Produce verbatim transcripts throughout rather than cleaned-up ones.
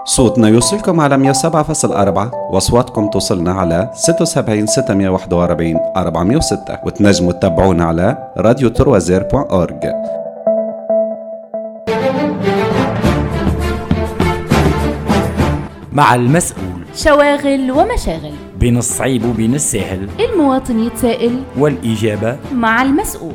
صوتنا يوصلكم على مية وسبعة فاصلة أربعة، واصواتكم توصلنا على ستة وسبعين ستمية وواحد وأربعين أربعمية وستة، وتنجموا تتابعونا على راديو تروازير دوت أورج. مع المسؤول، شواغل ومشاغل، بين الصعيب وبين السهل، المواطن يتسائل والإجابة مع المسؤول.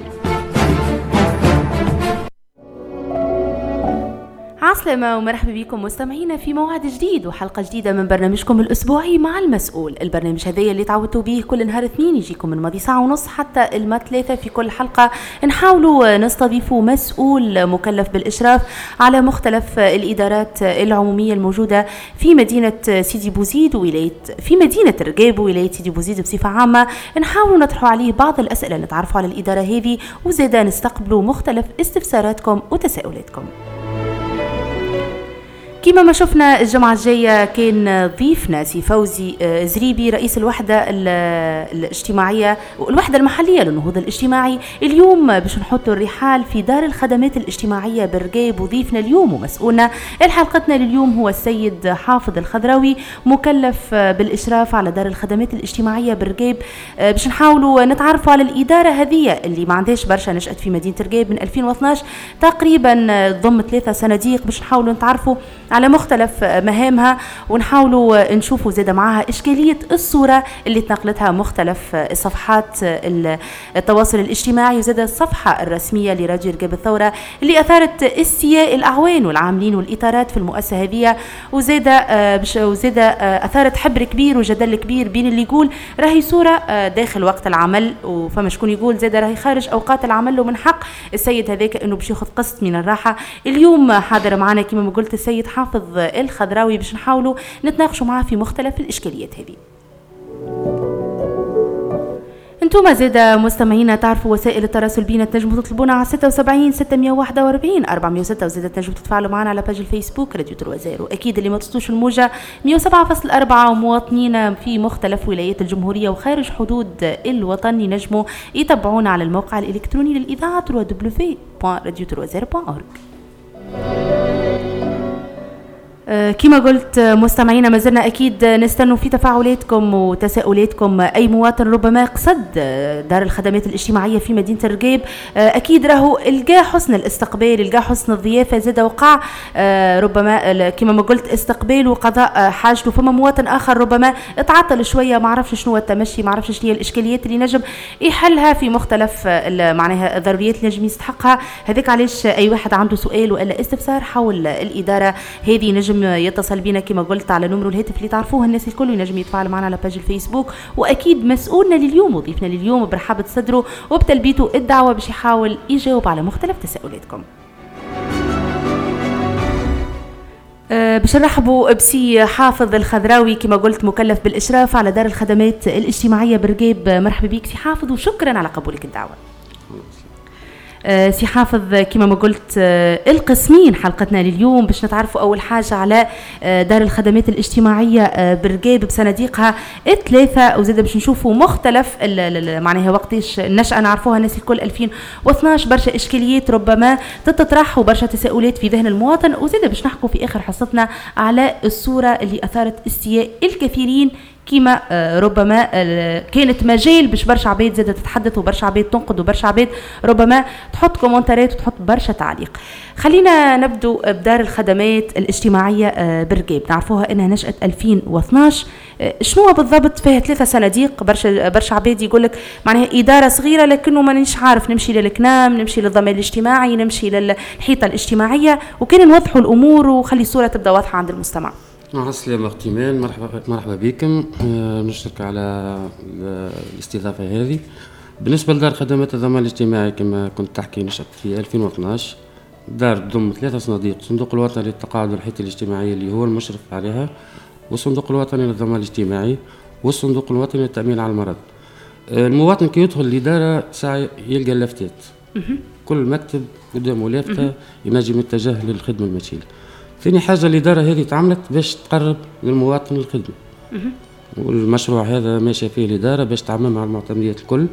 عسلامة ومرحبا بكم مستمعينا في موعد جديد وحلقة جديدة من برنامجكم الأسبوعي مع المسؤول. البرنامج هذا اللي تعودتوا به كل نهار اثنين يجيكم من ماضي ساعة ونص حتى الما ثلاثة. في كل حلقة نحاولوا نستضيفوا مسؤول مكلف بالإشراف على مختلف الإدارات العمومية الموجودة في مدينة سيدي بوزيد وولاية في مدينة رقاب وولاية سيدي بوزيد بصفة عامة. نحاولوا نطرحوا عليه بعض الأسئلة نتعرفوا على الإدارة هذه، وزيدا نستقبلوا مختلف استفساراتكم وتساؤلاتكم. كما ما شفنا الجمعة الجاية كان ضيفنا سي فوزي زريبي رئيس الوحدة الاجتماعية والوحدة المحلية للنهوض الاجتماعي. اليوم باش نحطوا الرحال في دار الخدمات الاجتماعية برقاب، وضيفنا اليوم ومسؤولنا الحلقتنا لليوم هو السيد حافظ الخضراوي مكلف بالإشراف على دار الخدمات الاجتماعية برقاب. باش نحاولوا نتعرفوا على الإدارة هذه اللي ما عندهاش برشا، نشأت في مدينة رقاب من ألفين واثناش تقريبا، ضم ثلاثة صناديق. باش نحاولوا نتعرفوا على مختلف مهامها ونحاولوا نشوفوا زيادة معها إشكالية الصورة اللي تنقلتها مختلف صفحات التواصل الاجتماعي، وزيادة الصفحة الرسمية لراديو رقاب الثورة اللي أثارت استياء الأعوان والعاملين والإطارات في المؤسسة هذه، وزيادة وزيادة أثارت حبر كبير وجدل كبير بين اللي يقول راهي صورة داخل وقت العمل، وفما شكون يقول زيادة راهي خارج أوقات العمل، ومن حق السيد هذاك إنه باش ياخذ قسط من الراحة. اليوم حاضر معنا كما ما قلت السيد حافظ الخضراوي باش نحاولوا نتناقشوا معاه في مختلف الإشكاليات هذه. انتم زادا مستمعينا تعرفوا وسائل التواصل بينا، تنجموا تطلبونا على ستة وسبعين ستمية وواحد وأربعين أربعمية وستة، وزادا تنجموا تتفاعلوا معنا على باج الفيسبوك راديو تروازير. واكيد اللي ما تصلوش الموجة مية وسبعة فاصلة أربعة ومواطنين في مختلف ولايات الجمهورية وخارج حدود الوطن ينجموا يتابعونا على الموقع الإلكتروني للإذاعة دبليو دبليو دبليو دوت راديو تروازير دوت أورج. كما قلت مستمعينا ما زلنا أكيد نستنوا في تفاعلاتكم وتساؤلاتكم. أي مواطن ربما قصد دار الخدمات الاجتماعية في مدينة رقاب أكيد راهو القى حسن الاستقبال، القى حسن الضيافة، زاد وقع ربما كما ما قلت استقبال وقضاء حاجته. فما مواطن آخر ربما اتعطل شوية، ما عرفش شنو التمشي، ما عرفش شنو هي الإشكاليات اللي نجم يحلها في مختلف معناها الضروريات اللي نجم يستحقها. هذاك علاش أي واحد عنده سؤال ولا استفسار حول الإدارة هذه نجم يتصل بينا كما قلت على نمرو الهاتف اللي تعرفوه الناس الكل، ينجم يتفاعل معنا على باج الفيسبوك. واكيد مسؤولنا لليوم وضيفنا لليوم برحابة صدره وبتلبيته الدعوة باش يحاول يجاوب على مختلف تساؤلاتكم. أه باش نرحبوا بسي حافظ الخضراوي كما قلت مكلف بالإشراف على دار الخدمات الاجتماعية برقاب. مرحبا بك سي حافظ وشكرا على قبولك الدعوة. أه سي حافظ كما ما قلت أه القسمين حلقتنا لليوم باش نتعرفوا أول حاجة على أه دار الخدمات الاجتماعية أه برقاب بصناديقها الثلاثة، وزاد باش نشوفوا مختلف معناها وقتاش النشأة نعرفوها الناس الكل ألفين واثناش، برشا إشكاليات ربما تتطرح وبرشا تساؤلات في ذهن المواطن، وزاد باش نحكوا في آخر حصتنا على الصورة اللي أثارت استياء الكثيرين كما ربما كانت مجال باش برشا عباد زادة تتحدث وبرشا عباد تنقد وبرشا عباد ربما تحط كومنتارات وتحط برشا تعليق. خلينا نبدو بدار الخدمات الاجتماعية برقاب، نعرفوها انها نشأت ألفين واثناش. شنو بالضبط؟ فيها ثلاثة صناديق، برشا برشا عباد يقولك معناها إدارة صغيرة لكنه مانيش عارف نمشي للكنام، نمشي للضمان الاجتماعي، نمشي للحيطة الاجتماعية، وكان نوضحوا الأمور وخلي الصورة تبدأ واضحة عند المستمع. السلام اغتمال، مرحبا مرحبا بكم. نشكرك على الاستضافه هذه. بالنسبه لدار خدمات الضمان الاجتماعي كما كنت تحكي نشأت في ألفين واثناش. دار تضم ثلاثه صناديق: الصندوق الوطني للتقاعد والحيطه الاجتماعيه اللي هو المشرف عليها، والصندوق الوطني للضمان الاجتماعي، والصندوق الوطني للتأمين على المرض. المواطن كي يدخل الإدارة ساعة يلقى اللافتات، كل مكتب قدامه لافتة ينجم يتجه للخدمة المثيلة. ثاني حاجة الإدارة هذه تعملت باش تقرب للمواطن الخدمة، والمشروع هذا ماشي فيه الإدارة باش تعمم على المعتمديات الكل.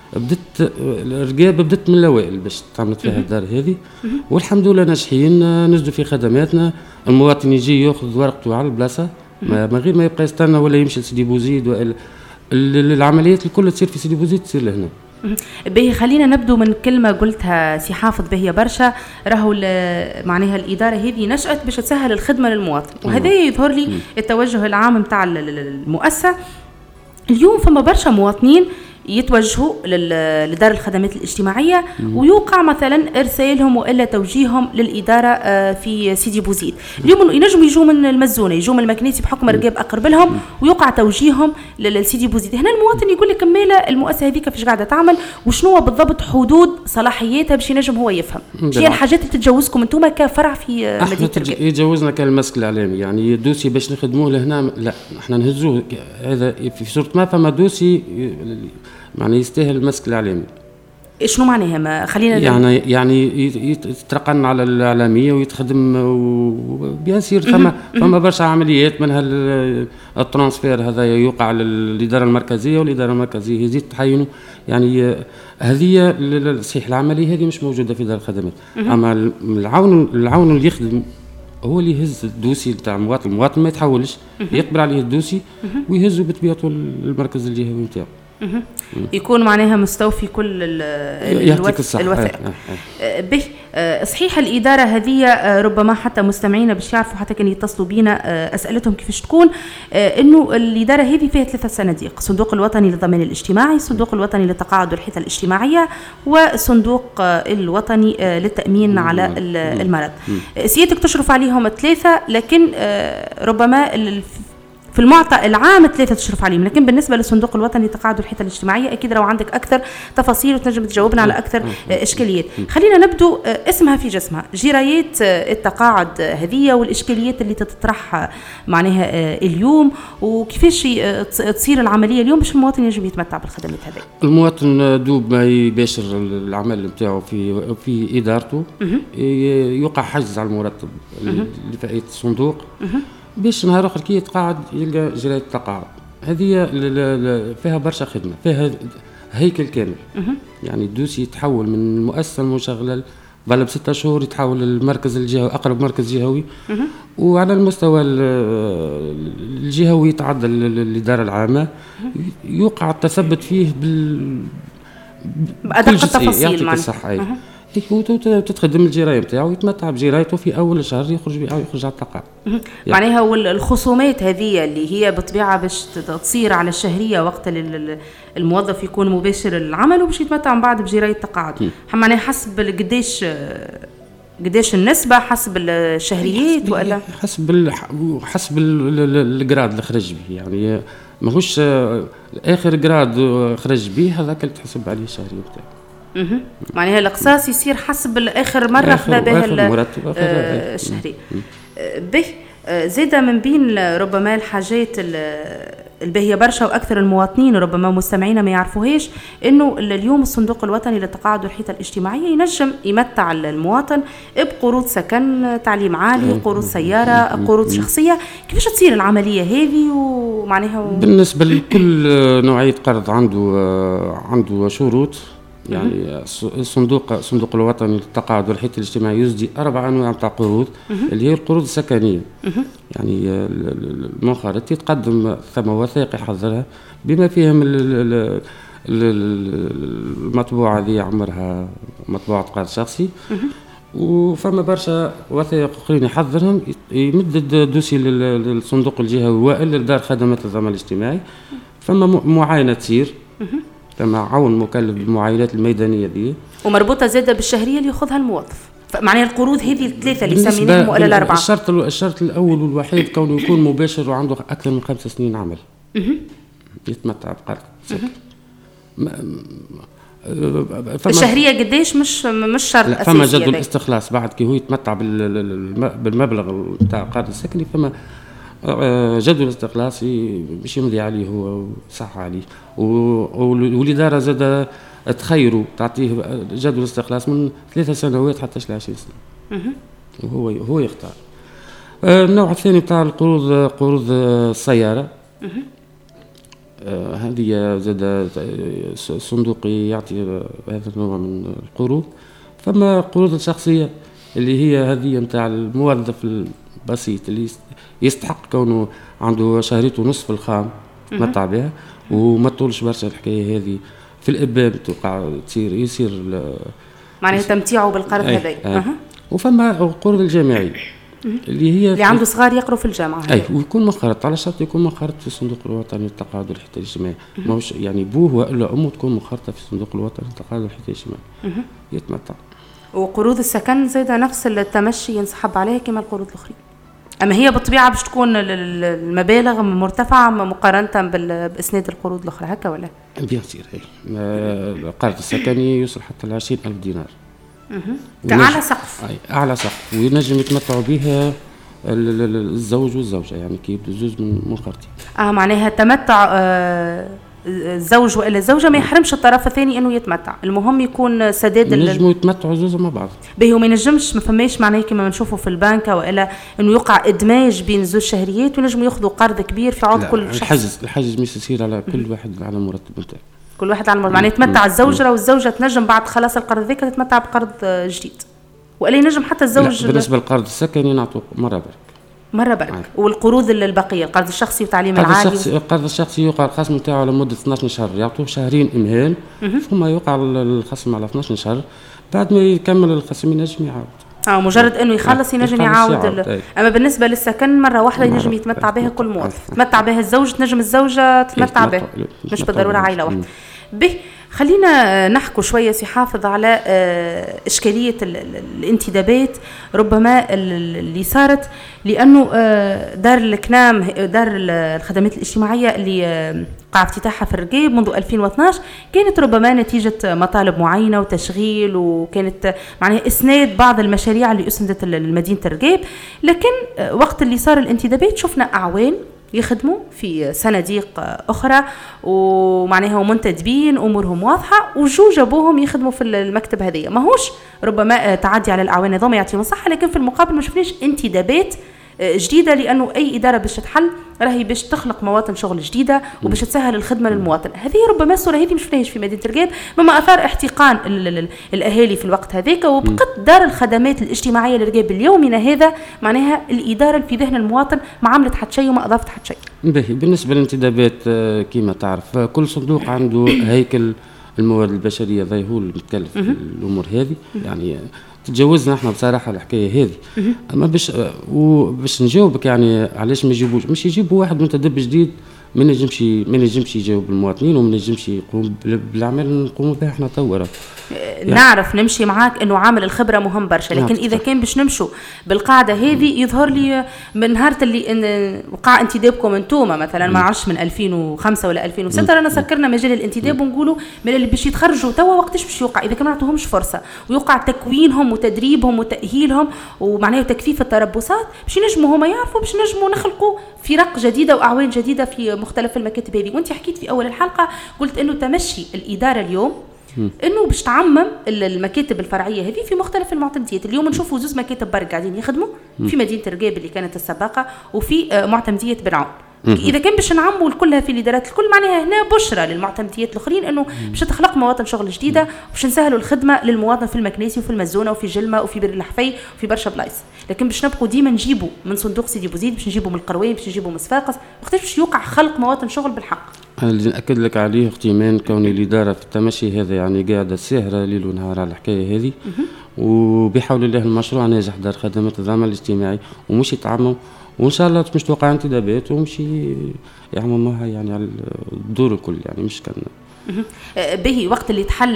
بدت الرقابه بدت من الاوائل باش تعملت فيها الدار هذه، والحمد لله ناجحين نزدوا في خدماتنا. المواطن يجي ياخذ ورقته على البلاصه من غير ما يبقى يستنى ولا يمشي لسيدي بوزيد، ولا العمليات الكل تصير في سيدي بوزيد تصير لهنا. باهي خلينا نبدو من كلمة قلتها سي حافظ باهية برشا، راهو معناها الإدارة هذه نشأت باش تسهل الخدمة للمواطن، وهذا يظهر لي التوجه العام متاع المؤسسة. اليوم فما برشا مواطنين يتوجهوا لدار الخدمات الاجتماعية ويوقع مثلا إرسالهم وإلا توجيههم للإدارة في سيدي بوزيد. اليوم ينجموا يجوا من المزونة، يجوا من المكنيسي بحكم الرقاب أقرب لهم، ويوقع توجيههم للسيدي بوزيد. هنا المواطن يقول لك كمالة المؤسسة هذيك فيش قاعدة تعمل، وشنو بالضبط حدود صلاحياتها باش ينجم هو يفهم. هي الحاجات اللي تتجوزكم انتم كفرع في مدينة الرقاب؟ يتجوزنا كالمسك الإعلامي، يعني دوسي باش نخدموه لهنا لا، احنا نهزوه هذا في صورة ما فما دوسي يعني يستاهل المسك الإعلامي. شنو معناها؟ ما خلينا يعني يعني يترقن على الإعلامية ويتخدم وبيصير فما فما برشا عمليات منها الترانسفير هذا يوقع للإدارة المركزية، والإدارة المركزية يزيد تحينه. يعني هذه صحيح العملية هذه مش موجودة في دار الخدمات، أما العون العون اللي يخدم هو اللي يهز الدوسي تاع المواطن. المواطن ما يتحولش، يقبل عليه الدوسي ويهزه بطبيعته المركز الجهوي نتاعو، يكون معناها مستوفي كل الوثائق. به صحيح الإدارة هذه ربما حتى مستمعينا باش يعرفوا حتى كان يتصلوا بينا أسئلتهم كيفاش تكون، إنه الإدارة هذه فيها ثلاثة صناديق: صندوق الوطني للضمان الاجتماعي، الصندوق الوطني لتقاعد الحيطة الاجتماعية، والصندوق الوطني للتأمين على المرض. سيادتك تشرف عليهم الثلاثة، لكن ربما في المعطى العام ثلاثة تشرف عليهم، لكن بالنسبة للصندوق الوطني لتقاعد الحيطة الاجتماعية أكيد لو عندك أكثر تفاصيل وتنجم تجاوبنا على أكثر إشكاليات. خلينا نبدو اسمها في جسمها، جرايات التقاعد هذه والإشكاليات اللي تتطرح معناها اليوم، وكيفاش تصير العملية اليوم باش المواطن ينجم يتمتع بالخدمات هذه. المواطن دوب ما يباشر العمل نتاعو في في إدارته يوقع حجز على المرتب لفئة الصندوق باش نهار اخر كي يتقاعد يلقى جرايه التقاعد. هذه فيها برشا خدمه، فيها هيكل كامل. يعني الدوسي يتحول من المؤسسه المشغله بعد بستة شهور يتحول للمركز الجهوي، اقرب مركز جهوي، وعلى المستوى الجهوي يتعدى الاداره العامه، يوقع التثبت فيه بال بأدق التفاصيل معناها الصحه. تتخدم الجرايه نتاعو ويتمتع بجرايته في اول الشهر، يخرج بها يخرج على التقاعد. معناها والخصومات هذه اللي هي بالطبيعه باش تصير على الشهريه وقت الموظف يكون مباشر العمل وباش يتمتع من بعد بجرايه التقاعد، معناها حسب قديش قديش النسبه، حسب الشهريات ولا حسب ال حسب الجراد اللي خرج به. يعني ماهوش اخر جراد خرج به هذاك اللي تحسب عليه الشهريه نتاعو. اها معناها القصاص يصير حسب اخر مره خذا بها الشهري. به زيادة من بين ربما الحاجات الباهيه برشا واكثر المواطنين وربما مستمعينا ما يعرفوهاش، انه اليوم الصندوق الوطني للتقاعد والحيطه الاجتماعيه ينجم يمتع المواطن بقروض سكن، تعليم عالي، قروض سياره، قروض شخصيه. كيفاش تصير العمليه هذه؟ ومعناها و... بالنسبه لكل نوعيه قرض عنده عنده شروط. يعني الصندوق الصندوق الوطني للتقاعد والحيطة الاجتماعي يصدي أربع أنواع تاع قروض اللي هي القروض السكنية. يعني المنخرط يتقدم ثم وثائق يحضرها بما فيهم المطبوعة ذي عمرها مطبوعة قرض شخصي، وفما برشا وثائق أخرين يحضرهم، يمدد الدوسي للصندوق الجهوي وإلا لدار خدمات الضمان الاجتماعي. فما معاينة تصير، فما عون مكلف بالمعاينات الميدانية دي ومربوطة زادة بالشهرية اللي يأخذها الموظف. معناها القروض هذه الثلاثة اللي سميناهم ولا الأربعة؟ الشرط الشرط الأول والوحيد كونه يكون مباشر وعنده أكثر من خمس سنين عمل يتمتع بقرض سكن. الشهرية قديش مش مش شرط أساسي. فما جدول الاستخلاص بعد كي هو يتمتع بالمبلغ بتاع القرض السكني، فما جدول استخلاصي باش يمضي عليه هو صح عليه، والإدارة زاد تخيروا تعطيه جدول استخلاص من ثلاثة سنوات حتى عشرين سنة، وهو هو يختار. النوع الثاني بتاع القروض قروض السيارة. آه هذه زاد صندوقي يعطي هذا النوع من القروض. فما قروض الشخصية اللي هي هذه متاع الموظف البسيط اللي يستحق كونه عنده شهرين ونصف في الخام متع بها وما تطولش برشا الحكاية هذه في الإباب توقع تصير يصير معناها تمتيعه بالقرض هذا. أه. وفما القروض الجامعية اللي هي اللي عنده صغار يقروا في الجامعة. أي ويكون منخرط على شرط يكون منخرط في الصندوق الوطني للتقاعد والحياة الاجتماعي. ماهوش يعني بوه وإلا أمه تكون منخرطة في الصندوق الوطني للتقاعد والحياة الاجتماعي يتمتع. وقروض السكن زيدا نفس التمشي ينسحب عليها كما القروض الأخرى. أما هي بالطبيعة باش تكون المبالغ مرتفعة مقارنة بإسناد القروض الأخرى هكا ولا؟ بيان سير هي القرض السكني يوصل حتى ل عشرين ألف دينار. كأعلى سقف. أي أعلى سقف وينجم يتمتعوا بها الزوج والزوجة يعني كي يبدو زوج من منخرطين. آه معناها تمتع آه الزوج وإلا الزوجة ما يحرمش الطرف الثاني إنه يتمتع، المهم يكون سداد. ينجموا يتمتعوا زوجة مع بعض. به وما ينجمش ما فماش معناه كما نشوفه في البنك وإلا إنه يقع إدماج بين زوج شهريات ونجموا يأخذوا قرض كبير في عوض كل شخص. الحجز الحجز مش يصير على كل واحد على مرتب نتاعو. كل واحد على معناه يتمتع الزوجة والزوجة تنجم بعد خلاص القرض ذاك تتمتع بقرض جديد. وإلا ينجم حتى الزوج. بالنسبة للقرض السكني نعطوه مرة برك. مرة برك. آه. والقروض البقية القرض الشخصي وتعليم العالي. الشخصي القرض الشخصي يوقع الخصم نتاعو على مدة اثناش شهر يعطوه شهرين إمهال ثم يوقع الخصم على اثناش شهر بعد ما يكمل الخصم ينجم يعاود. اه مجرد انه يخلص ينجم يعاود, يعاود. اما بالنسبه للسكن مره واحده ينجم يتمتع بها كل موظف. تتمتع بها الزوج تنجم الزوجه تتمتع به مش بالضروره عائله واحده. به خلينا نحكوا شويه سي حافظ على اشكاليه الانتدابات ربما اللي صارت لانه دار الكنام دار الخدمات الاجتماعيه اللي قاع افتتاحها في الرقيب منذ ألفين واثناش كانت ربما نتيجه مطالب معينه وتشغيل وكانت معناها اسناد بعض المشاريع اللي اسندت لمدينه الرقيب. لكن وقت اللي صار الانتدابات شفنا اعوان يخدموا في صناديق أخرى ومعناها منتدبين أمورهم واضحة وجو جابوهم يخدموا في المكتب هذه. ماهوش ربما تعدي على الأعوان نظام يعطيهم صحة لكن في المقابل ما شفناش انتدابات جديدة لأنه أي إدارة باش تحل راهي باش تخلق مواطن شغل جديدة وباش تسهل الخدمة للمواطن. هذه ربما الصورة هذه مش فيهاش في مدينة الرقيب مما أثار احتقان الأهالي في الوقت هذاك وبقت دار الخدمات الاجتماعية للرقيب اليومنا هذا معناها الإدارة في ذهن المواطن ما عملت حتى شيء وما أضافت حتى شيء. بالنسبة للانتدابات كما تعرف كل صندوق عنده هيكل الموارد البشرية ذا هو المتكلف في الأمور هذه يعني تجاوزنا احنا بصراحه الحكايه هذه. اما باش وباش نجاوبك يعني علاش ما يجيبوش مش يجيبوا واحد متدرب جديد ما نجمش ما نجمش يجاوب المواطنين وما نجمش يقوم بالاعمال نقوموا بها احنا توا يعني نعرف نمشي معاك انه عامل الخبره مهم برشا لكن اذا كان باش نمشوا بالقاعده هذه يظهر لي من نهار اللي إن وقع انتدابكم انتوما مثلا ما عرفش من ألفين وخمسة ولا ألفين وستة رانا سكرنا مجال الانتداب ونقولوا من اللي باش يتخرجوا توا وقتاش باش يوقع اذا كان ما نعطوهمش فرصه ويوقع تكوينهم وتدريبهم وتاهيلهم ومعناه تكثيف التربصات باش ينجموا هما يعرفوا باش نجموا نخلقوا فرق جديده واعوان جديده في مختلف المكاتب هذه. وانت حكيت في اول الحلقه قلت انه تمشي الاداره اليوم انه باش تعمم المكاتب الفرعيه هذه في مختلف المعتمديات. اليوم نشوفوا زوز مكاتب برك قاعدين يخدموا في مدينه الرقيب اللي كانت السابقه وفي معتمديه بنعوم. اذا كان باش نعموا كلها في الادارات الكل معناها هنا بشرى للمعتمديات الاخرين انه باش تخلق مواطن شغل جديده وباش نسهلوا الخدمه للمواطن في المكنيسي وفي المزونه وفي جلمه وفي بير الحفي وفي برشا بلايص. لكن باش نبقوا ديما نجيبوا من صندوق سيدي بوزيد باش نجيبوا من القروين باش نجيبوا من صفاقس وقتاش باش يوقع خلق مواطن شغل بالحق. اللي ناكد لك عليه اختي مان كوني الاداره في التمشي هذا يعني قاعده ساهره ليل ونهار على الحكايه هذه وبحول الله المشروع ناجح دار خدمات العمل الاجتماعي ومش يتعمم وان شاء الله مش توقع انتدابات ومشي يعملوها يعني على الدور الكل يعني مش كان به. وقت اللي تحل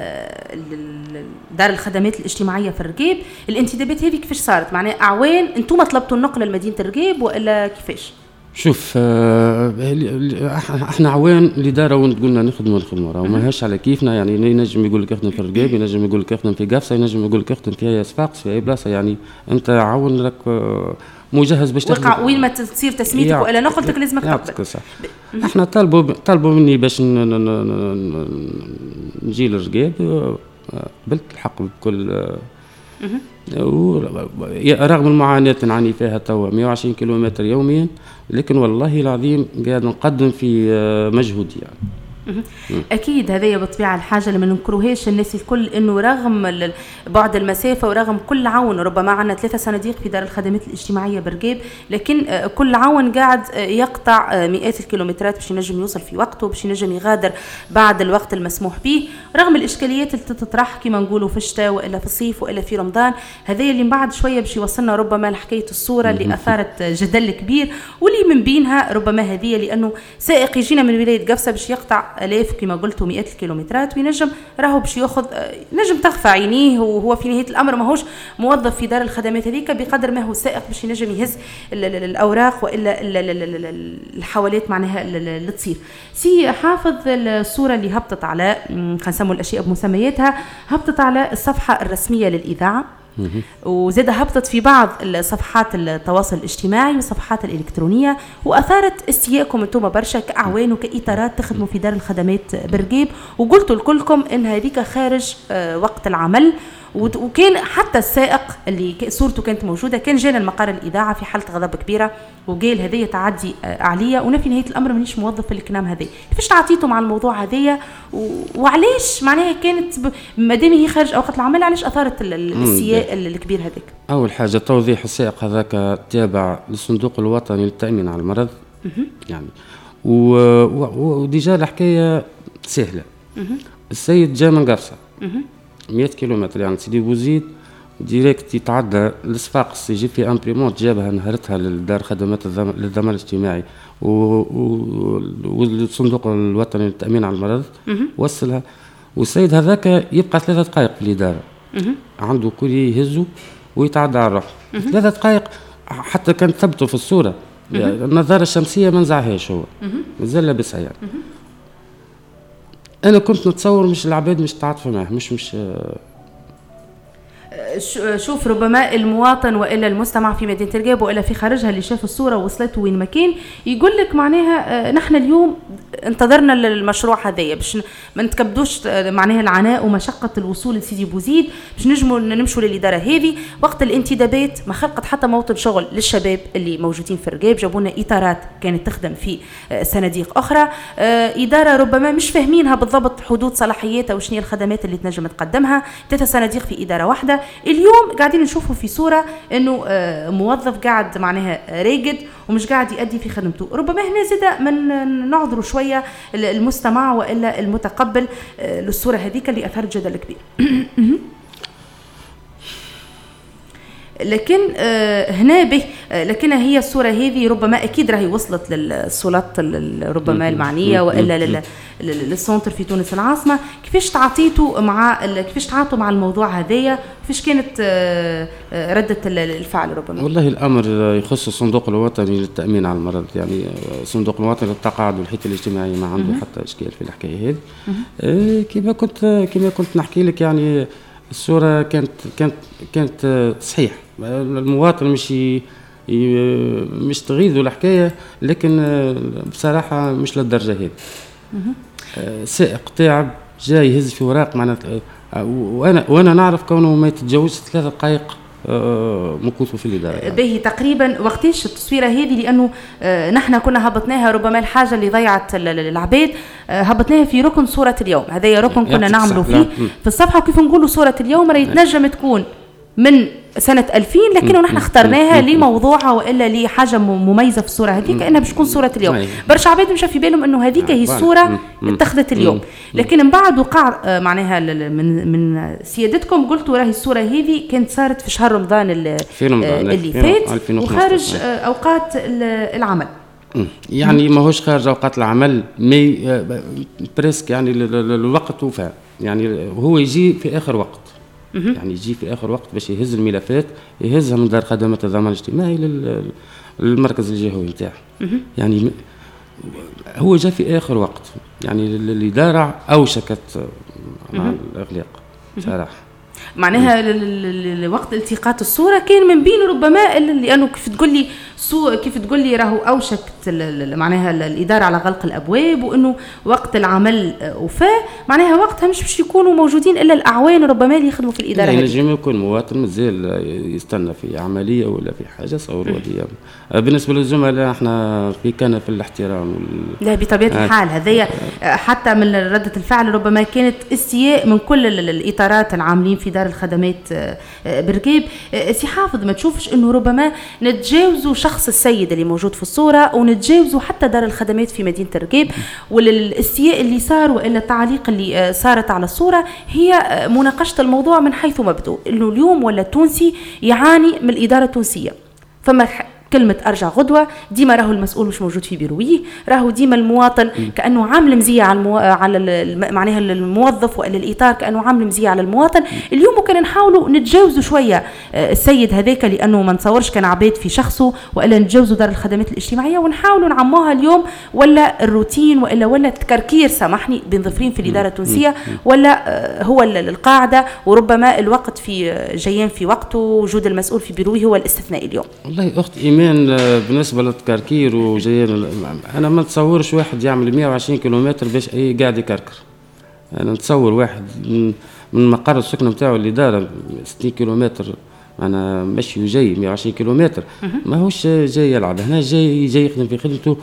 دار الخدمات الاجتماعيه في الرقيب الانتدابات هذه كيفاش صارت معناها اعوان انتم طلبتوا النقل لمدينه الرقيب والا كيفاش؟ شوف احنا عوان الاداره وين قلنا نخدموا نخدموا راه ماهاش على كيفنا يعني ينجم يقول لك اخدم في الرقيب ينجم يقول لك اخدم في قفصه ينجم يقول لك اخدم في صفاقس في اي بلاصه يعني انت عاون لك مجهز باش تخدم وين ما تصير تسميتك والا نقلتك لازمك تقبل. احنا طالبوا طالبوا مني باش نجي للرقيب قبلت الحق بكل رغم المعاناة نعاني فيها توا مئة وعشرين كيلومتر يوميا، لكن والله العظيم قاعد نقدم في مجهود يعني. أكيد هذه بطبيعة الحاجة اللي ما ننكروهاش الناس الكل، إنه رغم بعد المسافة ورغم كل عون، ربما عنا ثلاثة صناديق في دار الخدمات الاجتماعية برقيب، لكن كل عون قاعد يقطع مئات الكيلومترات باش ينجم يوصل في وقته، باش ينجم يغادر بعد الوقت المسموح به، رغم الإشكاليات اللي تطرح كما نقولوا في الشتاء وإلا في الصيف وإلا في رمضان. هذا اللي من بعد شوية باش يوصلنا ربما لحكاية الصورة اللي أثارت جدل كبير، واللي من بينها ربما هذه لأنه سائق يجينا من ولاية قفصة باش يقطع آلاف كما قلتوا مئات الكيلومترات وينجم راهو باش ياخذ، نجم تخفى عينيه، وهو في نهاية الأمر ماهوش موظف في دار الخدمات هذيك بقدر ما هو سائق باش ينجم يهز الأوراق وإلا الحوالات معناها اللي تصير. سي حافظ الصورة اللي هبطت على خلينا نسموا الأشياء بمسمياتها، هبطت على الصفحة الرسمية للإذاعة، وزاد هبطت في بعض صفحات التواصل الاجتماعي والصفحات الإلكترونية، وأثارت استياءكم أنتم برشا كأعوان وكإطارات تخدموا في دار الخدمات برقيب، وقلتوا لكلكم إن هذيك خارج وقت العمل. وكان حتى السائق اللي صورته كانت موجودة كان جانا المقر الإذاعة في حالة غضب كبيرة وقال هذه تعدي عليا، وانا في نهاية الأمر مانيش موظف في الكلام هذه. كيفاش تعطيتم على الموضوع هذية وعليش معناها كانت مادام هي خارج أوقات العمل، علاش أثارت السياء الكبير هذاك؟ أول حاجة توضيح، السائق هذاك تابع للصندوق الوطني للتأمين على المرض يعني، وديجا الحكاية سهلة. السيد جاء من قفصة مئة كيلومتر يعني سيدي بوزيد ديريكت يتعدى الصفاقس، يجي في امبريمونت جابها نهرتها للدار خدمات للضمان الاجتماعي والصندوق الوطني للتأمين على المرض، وصلها. والسيد هذاك يبقى ثلاثة دقائق في الإدارة، عنده كل يهزه ويتعدى على الروح ثلاثة دقائق، حتى كانت ثبته في الصورة يعني النظارة الشمسية ما نزعهاش، هو مازال لابسها يعني. أنا كنت نتصور مش العباد مش تعاطف معه، مش مش شوف ربما المواطن وإلا المستمع في مدينة الرقاب وإلا في خارجها اللي شاف الصورة وصلته وين ما كان يقول لك معناها نحن اليوم انتظرنا للمشروع هذايا باش ما نتكبدوش معناها العناء ومشقة الوصول لسيدي بوزيد، باش نجموا نمشوا للإدارة هذه. وقت الانتدابات ما خلقت حتى موطن شغل للشباب اللي موجودين في الرقاب، جابونا إطارات كانت تخدم في صناديق أخرى، إدارة ربما مش فاهمينها بالضبط حدود صلاحياتها وشنية الخدمات اللي تنجم تقدمها، ثلاثة صناديق في إدارة واحدة. اليوم قاعدين نشوفوا في صورة انه موظف قاعد معناها راقد ومش قاعد يؤدي في خدمته. ربما هنا زاد من نعذروا شوية المستمع وإلا المتقبل للصورة هذيك اللي أثارت جدل كبير. لكن هنا به لكن هي الصورة هذه ربما أكيد راهي وصلت للسلطات ربما المعنية وإلا للسنتر في تونس العاصمة. كيفاش تعاطيتوا مع كيفاش تعاطوا مع الموضوع هذايا؟ كيفاش كانت ردة الفعل؟ ربما والله الأمر يخص الصندوق الوطني للتأمين على المرض، يعني الصندوق الوطني للتقاعد والحياة الاجتماعية ما عنده حتى إشكال في الحكاية هذه. كما كنت كما كنت نحكي لك يعني الصورة كانت كانت كانت صحيح، المواطن مش مش تغيظ الحكاية، لكن بصراحة مش للدرجة هذه. سائق تعب جاي يهز في وراق معناتها، وانا وانا نعرف كونه ما يتجاوزش ثلاثة دقائق مكوث في الإدارة يعني. باهي تقريبا وقتاش التصويرة هذه؟ لأنه نحن كنا هبطناها ربما الحاجة اللي ضيعت العباد هبطناها في ركن صورة اليوم، هذا ركن كنا نعمله فيه في الصفحة، وكيف نقولوا صورة اليوم راه يتنجم تكون من سنة ألفين، لكن نحن اخترناها لموضوعها وإلا لحاجة مميزة في الصورة هذيك كأنها باش تكون صورة اليوم. برشا عباد مش في بالهم إنه هذيك هي الصورة اتخذت اليوم، لكن من بعد وقع معناها من من سيادتكم قلتوا راهي الصورة هذه كانت صارت في شهر رمضان اللي, اللي فات وخارج أوقات العمل. يعني ما هوش خارج أوقات العمل، مي بريسك يعني الوقت وفاء، يعني هو يجي في آخر وقت، يعني يجي في آخر وقت باش يهز الملفات، يهزها من دار خدمات الضمان الاجتماعي للمركز الجهوي نتاعه. يعني هو جاء في آخر وقت، يعني الإدارة أوشكت مع الإغلاق صراحة. معناها وقت التقاط الصورة كان من بين ربما لأنه كيف تقول لي سوء كيف تقول لي راهو اوشكت معناها الاداره على غلق الابواب، وانه وقت العمل وفاه معناها وقتها مش باش يكونوا موجودين الا الاعوان ربما اللي يخدموا في الاداره. يعني نجم يكون مواطن مازال يستنى في عمليه ولا في حاجه صور ودي. بالنسبه للزملاء احنا في كان في الاحترام وال... لا بطبيعه آه. الحال هذايا حتى من رده الفعل ربما كانت استياء من كل الاطارات العاملين في دار الخدمات برقيب. سي حافظ ما تشوفش انه ربما نتجاوزوا شخص السيد اللي موجود في الصوره ونتجاوزوا حتى دار الخدمات في مدينه رقيب، والاستياء اللي صار والا التعليق اللي صارت على الصوره هي مناقشه الموضوع من حيث مبدو انه اليوم ولا التونسي يعاني من الاداره التونسيه. فما كلمة أرجع غدوة ديما راهو المسؤول مش موجود في بيرويه، راهو ديما المواطن كأنه عامل مزية على المو... على ال... معناها الموظف وإلا الإطار كأنه عامل مزية على المواطن. اليوم كان نحاولوا نتجاوزوا شوية السيد هذاك لأنه ما نتصورش كان عباد في شخصه، وإلا نتجاوزوا دار الخدمات الاجتماعية ونحاولوا نعموها اليوم ولا الروتين وإلا ولا التكركير سامحني بين ظفرين في الإدارة التونسية، ولا هو القاعدة وربما الوقت في جايين في وقته وجود المسؤول في بيرويه هو الاستثناء اليوم. والله أختي إيمان بالنسبه للتكركير وجايين انا ما نتصورش واحد يعمل مئة وعشرين كيلومتر باش اي قاعد يكركر. انا نتصور واحد من مقر السكن نتاعو الاداره ستين كيلومتر انا مشي وجاي مئة وعشرين كيلومتر ما هوش جاي يلعب هنا، جاي جاي يخدم في خدمته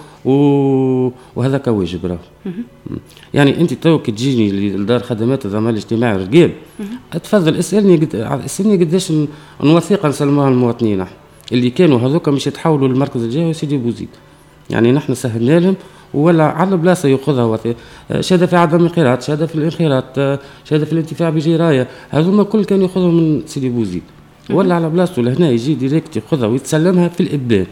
وهذاك واجب راهو. يعني انت تو كي تجيني لدار خدمات الضمان الاجتماعي رقيب اتفضل اسالني اسالني قداش نوثيق نسلموها للمواطنين اللي كانوا هذوك مش يتحولوا للمركز الجهوي سيدي بوزيد. يعني نحن سهلنا لهم ولا على بلاصه ياخذها شهاده في عدم انخراط، شهاده في الانخراط، شهاده في الانتفاع بجرايه، هذوما كل كانوا ياخذهم من سيدي بوزيد ولا على بلاصته لهنا يجي ديريكت ياخذها ويتسلمها في الابان.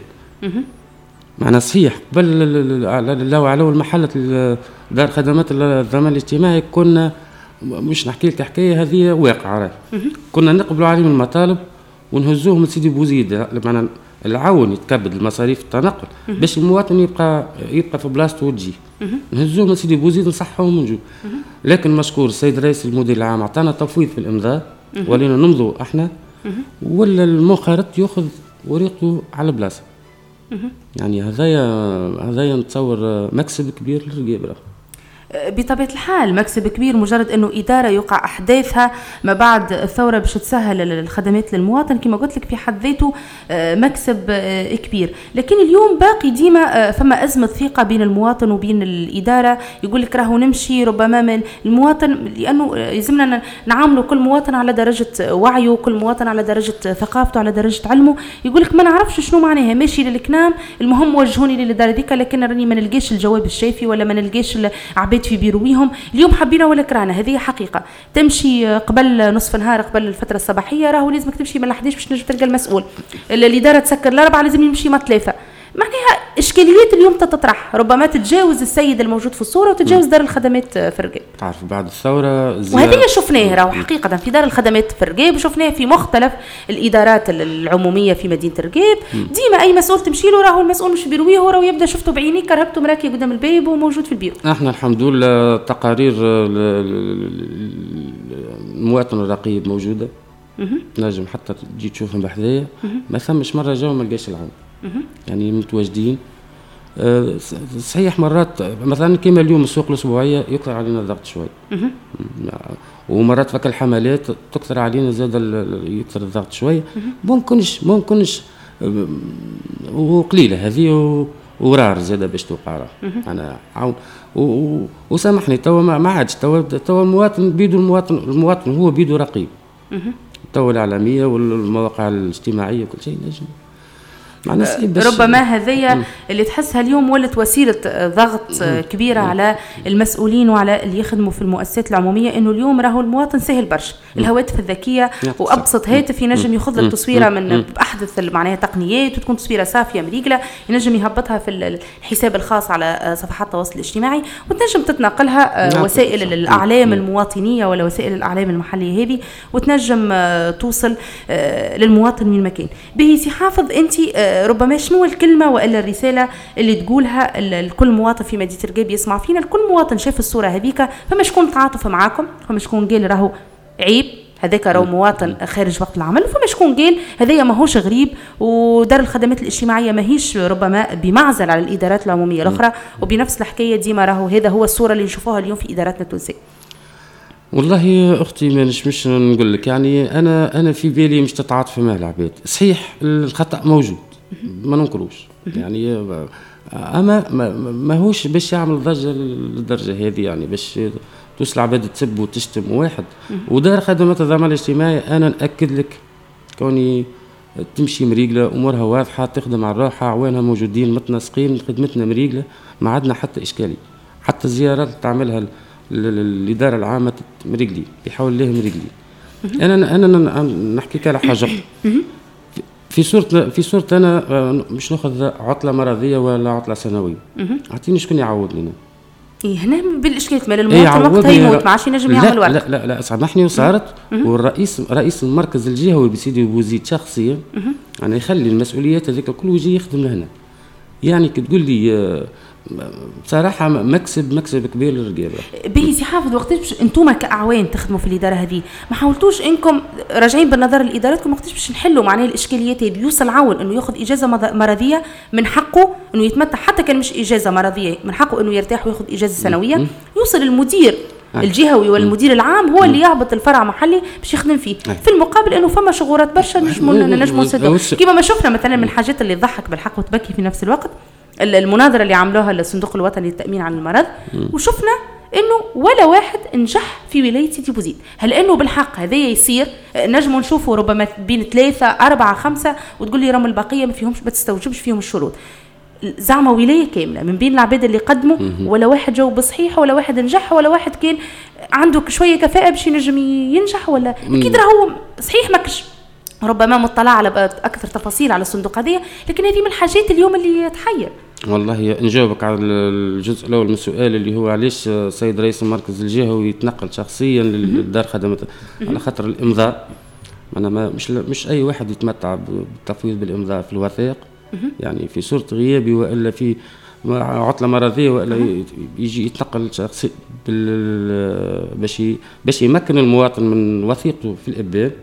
معنا صحيح قبل لو على المحله دار خدمات الضمان الاجتماعي كنا مش نحكي لك حكايه هذه واقعه، كنا نقبلوا عليهم المطالب ونهزوه من سيدي بوزيد معنا العون يتكبد المصاريف التنقل باش المواطن يبقى يبقى في بلاصته وتجي نهزوه من سيدي بوزيد نصحهم ونجو. لكن مشكور السيد رئيس المدير العام عطانا تفويض في الامضاء ولينا نمضوا احنا ولا المنخرط ياخذ وريقته على بلاصه. يعني هذايا هذايا نتصور مكسب كبير للرقابه بطبيعة الحال، مكسب كبير مجرد أنه إدارة يقع أحداثها ما بعد الثورة باش تسهل الخدمات للمواطن كما قلت لك في حد ذاته مكسب كبير. لكن اليوم باقي ديما فما أزمة ثقة بين المواطن وبين الإدارة. يقول لك راهو نمشي ربما من المواطن لأنه يلزمنا نعامله كل مواطن على درجة وعيه، كل مواطن على درجة ثقافته، على درجة علمه. يقول لك ما نعرفش شنو معناها ماشي للكنام، المهم وجهوني للإدارة ذيك لكن راني ما نلقاش الجواب الشافي ولا ما نلقاش عباد في بيرويهم. اليوم حبينا ولا كرانا هذه حقيقة. تمشي قبل نصف نهار قبل الفترة الصباحية راهو لازمك تمشي من الحديش باش تنجم تلقى المسؤول. الإدارة تسكر الأربعة لازم يمشي ما ثلاثة. معناها إشكاليات اليوم تتطرح ربما تتجاوز السيد الموجود في الصورة وتتجاوز دار الخدمات في رقيب. تعرف بعد الثورة وهذه شفناه راهو حقيقة في دار الخدمات في رقيب وشفناه في مختلف الإدارات العمومية في مدينة رقيب. ديما أي مسؤول تمشي له راهو المسؤول مش بيرويه هو راهو يبدأ شفته بعينيه كرهبته مراكي قدام الباب وموجود في البيرو. احنا الحمد لله تقارير المواطن الرقيب موجودة نجم حتى تجي تشوفهم بحذايا ما ثمش مرة جاوا ما لقاش العون. يعني متواجدين أه صحيح مرات مثلا كما اليوم السوق الاسبوعيه يكثر علينا الضغط شوي ومرات فك الحملات تكثر علينا زاد يكثر الضغط شوي ممكنش ممكنش وقليله هذه ورار زاد باش توقع انا عاون وسامحني توا ما عادش توا توا المواطن بيدو المواطن المواطن هو بيدو رقيب توا الاعلاميه والمواقع الاجتماعيه وكل شيء نجم ربما هذيا اللي تحسها اليوم ولت وسيلة ضغط كبيرة على المسؤولين وعلى اللي يخدموا في المؤسسات العمومية. انه اليوم راهو المواطن سهل برشا الهواتف الذكية وابسط هاتف ينجم ياخذ لك تصويرة من احدث معناها تقنيات وتكون تصويرة صافية مريقلة ينجم يهبطها في الحساب الخاص على صفحات التواصل الاجتماعي وتنجم تتناقلها وسائل الاعلام المواطنية ولا وسائل الاعلام المحلية هذه وتنجم توصل للمواطن من مكان. به سي حافظ انت ربما شنو الكلمة وإلا الرسالة اللي تقولها لكل مواطن في مدينة رقيب يسمع فينا؟ الكل مواطن شاف الصورة هذيك فما شكون تعاطف معاكم، فما شكون قال راهو عيب هذاك راهو مواطن خارج وقت العمل، فما شكون قال هذايا ماهوش غريب، ودار الخدمات الاجتماعيه ماهيش ربما بمعزل على الادارات العموميه الاخرى، وبنفس الحكايه ديما راهو هذا هو الصوره اللي نشوفوها اليوم في اداراتنا التونسيه. والله اختي مانيش مش نقول لك، يعني انا انا في بالي مش تتعاطف مع العباد، صحيح الخطا موجود ما ننكروش، يعني اما ماهوش باش يعمل ضجه للدرجه هذه، يعني باش توصل العباد تسب وتشتم واحد. ودار خدمات الضمان الاجتماعي انا ناكد لك كوني تمشي مريقله، امورها واضحه، تخدم على الراحه، عوانها موجودين متنسقين، خدمتنا مريقله، ما عندنا حتى اشكاليه، حتى الزيارات تعملها الاداره العامه مريقلي بحول الله مريقلي. انا انا نحكيك على حاجه في صورة في صورة أنا مش ناخذ عطلة مرضية ولا عطلة سنوية، أعطيني شكون يعوض لنا. إيه هنا بالإشكال مال المواطن وقتها يموت ما عادش ينجم يعمل ورق. لا لا لا سامحني وصارت، والرئيس رئيس المركز الجهوي بسيدي بوزيد شخصيا أنا يخلي المسؤوليات هذيك كل يجي يخدم لهنا. يعني كي تقول لي بصراحة مكسب مكسب كبير للرجال. باهي سي حافظ، وقتاش باش انتوما كأعوان تخدموا في الإدارة هذه ما حاولتوش انكم راجعين بالنظر لإدارتكم وقتاش باش نحلوا معناها الإشكاليات هذه؟ يوصل عون انه ياخذ إجازة مرضية من حقه انه يتمتع، حتى كان مش إجازة مرضية من حقه انه يرتاح وياخذ إجازة سنوية. يوصل المدير الجهوي والمدير العام هو اللي يهبط الفرع محلي باش يخدم فيه، في المقابل انه فما شغورات برشا نجموا نجموا نسدوا كيما ما شفنا مثلا من الحاجات اللي تضحك بالحق وتبكي في نفس الوقت المناظرة اللي عملوها للصندوق الوطني للتأمين على المرض، وشفنا انه ولا واحد نجح في ولاية سيدي بوزيد. هل انه بالحق هذا يصير؟ نجموا نشوفوا ربما بين ثلاثة أربعة خمسة وتقول لي رغم البقية ما فيهمش ما تستوجبش فيهم الشروط. زعما ولاية كاملة من بين العباد اللي قدموا ولا واحد جاوب صحيح ولا واحد نجح ولا واحد كان عنده شوية كفاءة باش ينجم ينجح، ولا أكيد راهو صحيح ماكش ربما مطلع على أكثر تفاصيل على الصندوق هذه، لكن هذه من الحاجات اليوم اللي تحير. والله نجاوبك على الجزء الأول من السؤال اللي هو علاش سيد رئيس المركز الجهوي يتنقل شخصيا للدار خدمات، على خاطر الإمضاء. أنا ما مش مش أي واحد يتمتع بالتفويض بالإمضاء في الوثائق، يعني في صورة غيابي وإلا في عطلة مرضية وإلا يجي يتنقل شخصي باش باش يمكن المواطن من وثيقته في الإبدال.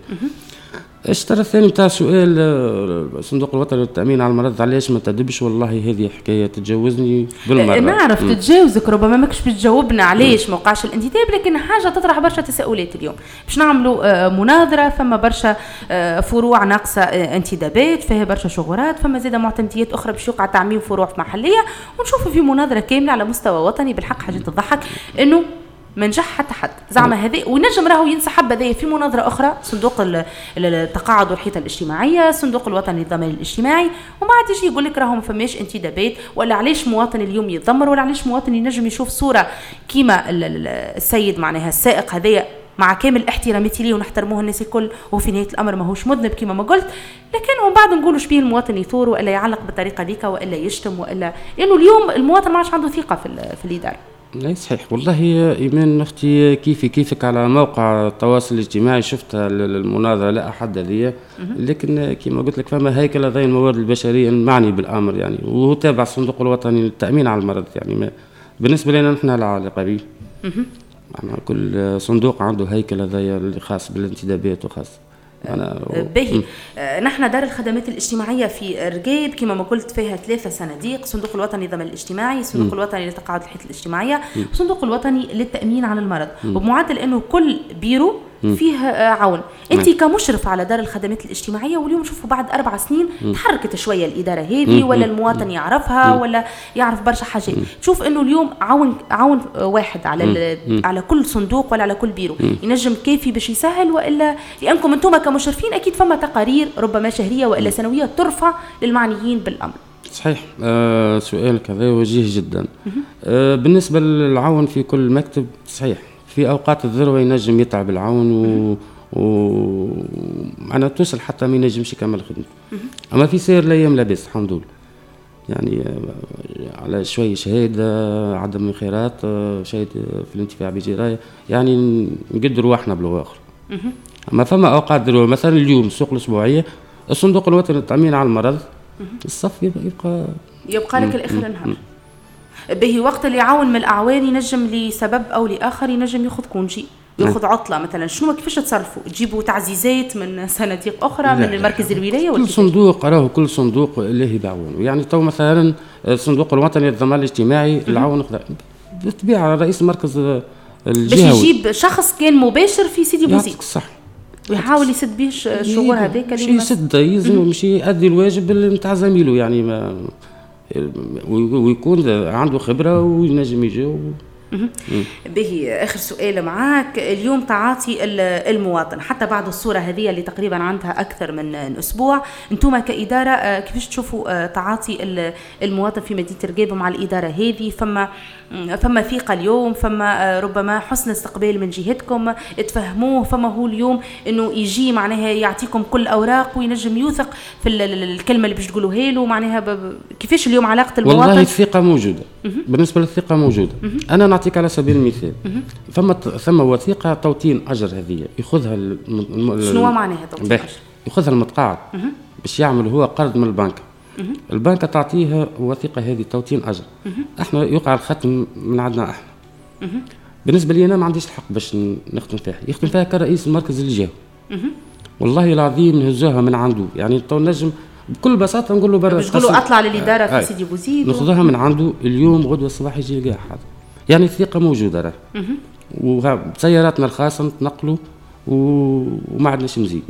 الشطر الثاني نتاع سؤال الصندوق الوطني للتأمين على المرض علاش ما تدبش، والله هذه حكاية تتجاوزني بالمرة. نعرف تتجاوزك ربما ماكش بتجاوبنا علاش ما وقعش الانتداب، لكن حاجة تطرح برشا تساؤلات اليوم. باش نعملوا مناظرة فما برشا فروع ناقصة انتدابات فيها برشا شغورات، فما زيادة معتمديات أخرى باش يوقع تعميم فروع في محلية، ونشوفوا في مناظرة كاملة على مستوى وطني. بالحق حاجة تضحك إنه ما نجح حتى حد زعما هذا، ونجم راهو ينسحب هذا في مناظره اخرى، صندوق التقاعد والحيطه الاجتماعيه، صندوق الوطني للضمان الاجتماعي، وما عاد يجي يقول لك راهو ما فماش انتدابات، ولا علاش مواطن اليوم يتذمر، ولا علاش مواطن ينجم يشوف صوره كيما السيد معناها السائق هذايا مع كامل احتراماتي ليه ونحترموه الناس الكل، وفي نهايه الامر ماهوش مذنب كيما ما قلت، لكن ومن بعد نقولوا شبيه المواطن يثور والا يعلق بالطريقه ذيك والا يشتم والا، لانه اليوم المواطن ما عادش عنده ثقه في في الاداره. لا صحيح والله إيمان أختي، كيفي كيفك على موقع التواصل الاجتماعي شفتها المناظرة لا أحد ذي، لكن كما قلت لك فما هيكل هذه الموارد البشرية المعني بالأمر يعني، وهو تابع الصندوق الوطني للتأمين على المرض يعني. ما بالنسبة لنا نحن لا علاقة به، يعني كل صندوق عنده هيكل هذا اللي خاص بالانتدابات وخاص. أنا باهي آه نحن دار الخدمات الاجتماعية في رقيب كما ما قلت فيها ثلاثة صناديق، صندوق الوطني للضمان الاجتماعي، صندوق الوطني لتقاعد الحياة الاجتماعية، وصندوق الوطني للتأمين على المرض، وبمعدل انه كل بيرو فيه عون. انت كمشرف على دار الخدمات الاجتماعيه، واليوم شوفوا بعد اربع سنين تحركت شويه الاداره هذه، ولا المواطن يعرفها ولا يعرف برشا حاجات. تشوف انه اليوم عون عون واحد على على كل صندوق ولا على كل بيرو ينجم كافي باش يسهل، والا لانكم انتم كمشرفين اكيد فما تقارير ربما شهريه والا سنويه ترفع للمعنيين بالامر. صحيح. آه سؤالك هذا وجيه جدا. آه بالنسبه للعون في كل مكتب صحيح في أوقات الذروة ينجم يتعب العون و, و... أنا توصل حتى ما ينجمش يكمل خدمته. أما في سير الأيام لاباس الحمد لله، يعني على شوية شهادة عدم خيرات شهادة في الانتفاع بجراية، يعني نقدروا احنا باللغة أخرى. أما فما أوقات ذروة مثلا اليوم السوق الأسبوعية الصندوق الوطني للتأمين على المرض الصف يبقى يبقى, يبقى لك الآخر النهار. به وقت اللي يعاون من الأعوان ينجم لسبب أو لآخر ينجم ياخذ كونجي، وياخذ عطله مثلا، شنو كيفاش تصرفوا؟ تجيبوا تعزيزات من صناديق اخرى من المركز الولايه؟ كل صندوق راه كل صندوق له بعونه. يعني تو مثلا الصندوق الوطني للضمان الاجتماعي العون بالطبيعه رئيس المركز الجهوي باش يجيب شخص كان مباشر في سيدي بوزيد صح ويحاول يسد بيش الشغل هذاك اللي يسد يلزم مش يؤدي الواجب نتاع زميله يعني ما ويكون عنده خبره وينجم يجاوب. به آخر سؤال معاك، اليوم تعاطي المواطن حتى بعد الصورة هذه اللي تقريبا عندها أكثر من أسبوع، أنتم كإدارة كيفاش تشوفوا تعاطي المواطن في مدينة رقابة مع الإدارة هذه؟ فما فما ثقة اليوم، فما ربما حسن استقبال من جهتكم تفهموه، فما هو اليوم أنه يجي معناها يعطيكم كل أوراق وينجم يوثق في الكلمة اللي باش تقولوها له؟ معناها كيفاش اليوم علاقة المواطن؟ والله الثقة موجودة. بالنسبة للثقة موجودة. أنا نعطيك على سبيل المثال ثم ثم وثيقة توطين أجر هذه يأخذها الم... شنو معناها توطين أجر؟ يأخذها المتقاعد باش يعمل هو قرض من البنك. البنك تعطيها وثيقة هذه توطين أجر. احنا يقع الختم من عندنا احنا. بالنسبة لي أنا ما عنديش الحق باش نختم فيها، يختم فيها كرئيس المركز الجهوي. والله العظيم نهزوها من عنده، يعني تو نجم بكل بساطة نقول له برا تقول له أطلع للإدارة في سيدي بوزيد ناخذها من عنده اليوم غدوة الصباح يجي يلقاها هذا. يعني الثقة موجودة راه. وبسياراتنا الخاصة نتنقلوا وما عندناش نزيد.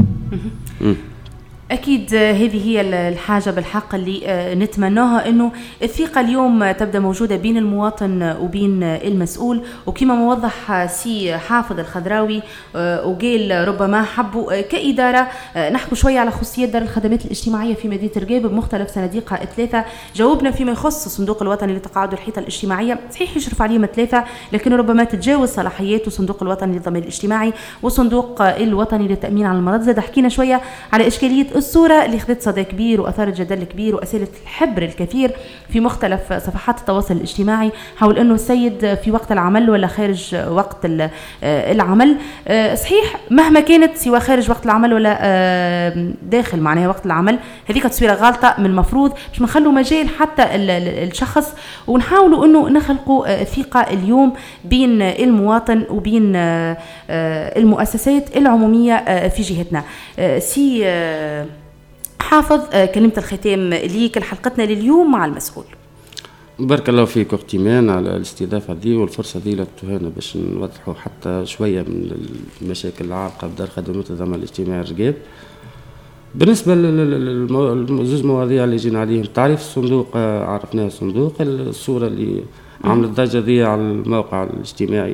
أكيد هذه هي الحاجة بالحق اللي نتمناها، أنه الثقة اليوم تبدأ موجودة بين المواطن وبين المسؤول. وكما موضح سي حافظ الخضراوي وقال ربما حبوا كإدارة نحكوا شوية على خصوصيات دار الخدمات الاجتماعية في مدينة رقابة بمختلف صناديقها الثلاثة. جاوبنا فيما يخص الصندوق الوطني لتقاعد الحيطة الاجتماعية، صحيح يشرف عليهم ثلاثة لكن ربما تتجاوز صلاحيات الصندوق الوطني للضمان الاجتماعي والصندوق الوطني للتأمين على المرض. زاد حكينا شوية على إشكالية الصورة اللي اخذت صدى كبير وأثارت جدل كبير وأسالت الحبر الكثير في مختلف صفحات التواصل الاجتماعي حول أنه السيد في وقت العمل ولا خارج وقت العمل. صحيح مهما كانت سواء خارج وقت العمل ولا داخل معناها وقت العمل، هذيك تصويرة غلطة. من المفروض باش نخلوا مجال حتى الشخص ونحاولوا أنه نخلقوا ثقة اليوم بين المواطن وبين المؤسسات العمومية في جهتنا. سي حافظ، كلمة الختام ليك حلقتنا لليوم مع المسؤول. بارك الله فيك اختي مان على الاستضافة دي والفرصة دي لتهانا باش نوضحوا حتى شوية من المشاكل العالقة بدار خدمات الضمان الاجتماعي الرقاب. بالنسبة للزوج مواضيع اللي جينا عليهم، تعريف الصندوق عرفناه الصندوق، الصورة اللي عملت ضجة دي على الموقع الاجتماعي.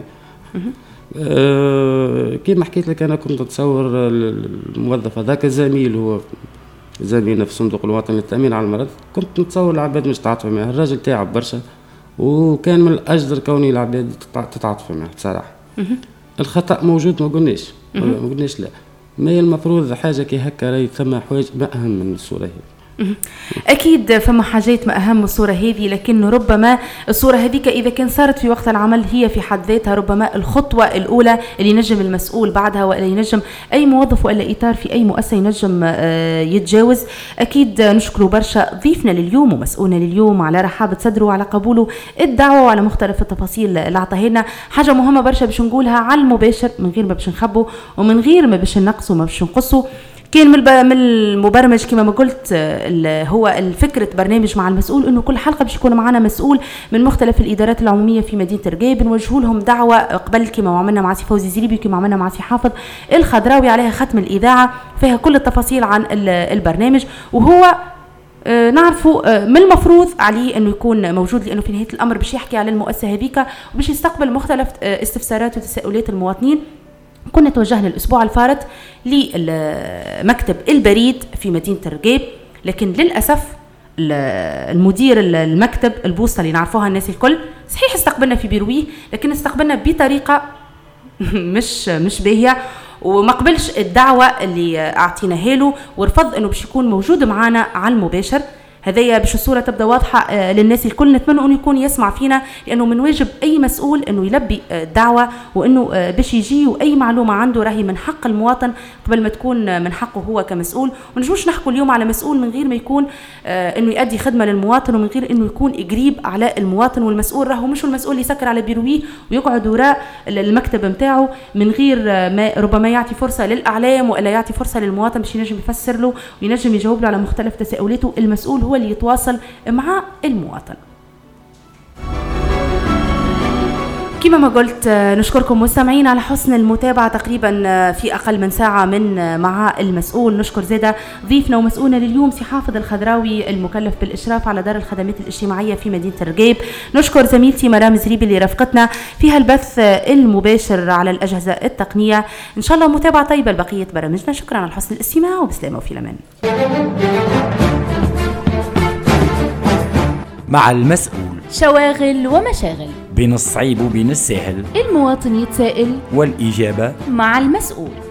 أه كيما حكيت لك أنا كنت أتصور الموظف هذاك زميل، هو زميلنا في الصندوق الوطني للتأمين على المرض، كنت نتصور العباد مش تتعاطف معه. الراجل تعب برشا وكان من الأجدر كوني العباد تتعاطف معه بصراحة. الخطأ موجود ما قلناش ما قلناش لا، ما هي المفروض حاجة كي هكا راهي ثم حوايج ما أهم من الصورة هذه. أكيد فما حاجات ما أهم الصورة هذه، لكن ربما الصورة هذيك إذا كان صارت في وقت العمل هي في حد ذاتها ربما الخطوة الأولى اللي ينجم المسؤول بعدها ولا ينجم أي موظف ولا إطار في أي مؤسسة ينجم يتجاوز. أكيد نشكره برشا ضيفنا لليوم ومسؤولنا لليوم على رحابة صدره وعلى قبوله الدعوة وعلى مختلف التفاصيل اللي عطاها لنا. حاجة مهمة برشا باش نقولها على المباشر من غير ما باش نخبوا ومن غير ما باش نقصوا ما باش نقصوا. كان من المبرمج كما ما قلت هو الفكرة برنامج مع المسؤول انه كل حلقة باش يكون معنا مسؤول من مختلف الادارات العمومية في مدينة رقاب، نوجهوا لهم دعوة قبل كما عملنا مع سي فوزي زريبي كما عملنا مع سي حافظ الخضراوي عليها ختم الإذاعة فيها كل التفاصيل عن البرنامج. وهو نعرفوا من المفروض عليه انه يكون موجود لانه في نهاية الامر باش يحكي على المؤسسة هذيك وباش يستقبل مختلف استفسارات وتساؤلات المواطنين. كنا توجهنا الأسبوع الفارط لمكتب البريد في مدينة رقاب، لكن للأسف المدير المكتب البوسطة اللي نعرفوها الناس الكل صحيح استقبلنا في بيرويه لكن استقبلنا بطريقة مش مش باهية وما قبلش الدعوة اللي أعطيناها له ورفض أنه باش يكون موجود معنا على المباشر. هذايا باش الصورة تبدأ واضحة للناس الكل. نتمنى أنه يكون يسمع فينا، لأنه من واجب أي مسؤول أنه يلبي الدعوة، وأنه باش يجي وأي معلومة عنده راهي من حق المواطن قبل ما تكون من حقه هو كمسؤول. ونجوش نحكوا اليوم على مسؤول من غير ما يكون أنه يؤدي خدمة للمواطن، ومن غير أنه يكون قريب على المواطن. والمسؤول راهو مش المسؤول اللي يسكر على بيرويه ويقعد وراء المكتب متاعه من غير ما ربما يعطي فرصة للأعلام ولا يعطي فرصة للمواطن باش ينجم يفسر له وينجم يجاوب له على مختلف تساؤلاته. المسؤول هو اللي يتواصل مع المواطن. كما ما قلت نشكركم مستمعين على حسن المتابعة تقريبا في أقل من ساعة من مع المسؤول. نشكر زيادة ضيفنا ومسؤولنا لليوم سي حافظ الخضراوي المكلف بالإشراف على دار الخدمات الاجتماعية في مدينة رقيب. نشكر زميلتي مرام زريبي اللي رافقتنا في هالبث المباشر على الأجهزة التقنية. إن شاء الله متابعة طيبة لبقية برامجنا. شكرا على حسن الاستماع وبسلامة وفي الأمان. مع المسؤول، شواغل ومشاغل بين الصعيب وبين السهل، المواطن يتسائل والإجابة مع المسؤول.